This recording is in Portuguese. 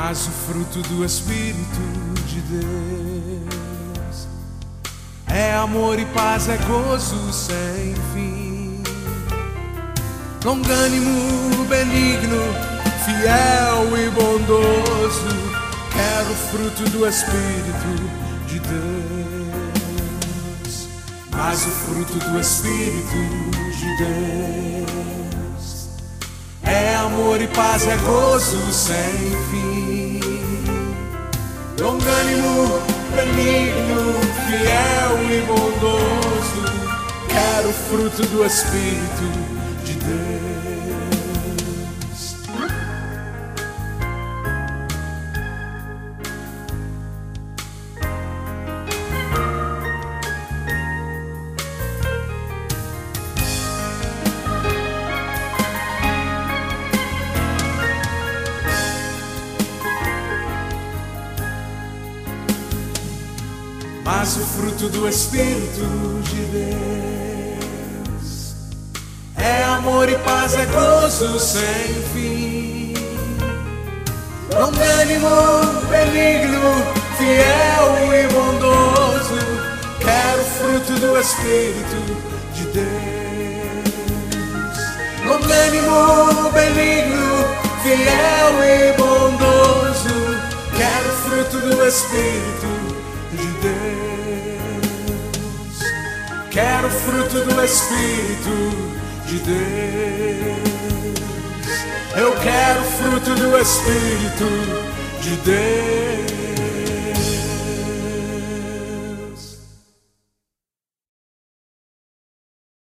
mas o fruto do Espírito de Deus é amor e paz, é gozo sem fim, longânimo, benigno, fiel e bondoso. Quero o fruto do Espírito de Deus, mas o fruto do Espírito de Deus é amor e paz, é gozo sem fim, longânimo, benigno, fiel e bondoso. Quero o fruto do Espírito de Deus. Mas o fruto do Espírito de Deus é amor e paz, é gozo sem fim, longânimo, benigno, fiel e bondoso. Quero o fruto do Espírito de Deus, longânimo, benigno, fiel e bondoso. Quero o fruto do Espírito de Deus. Quero o fruto do Espírito de Deus. Eu quero o fruto do Espírito de Deus.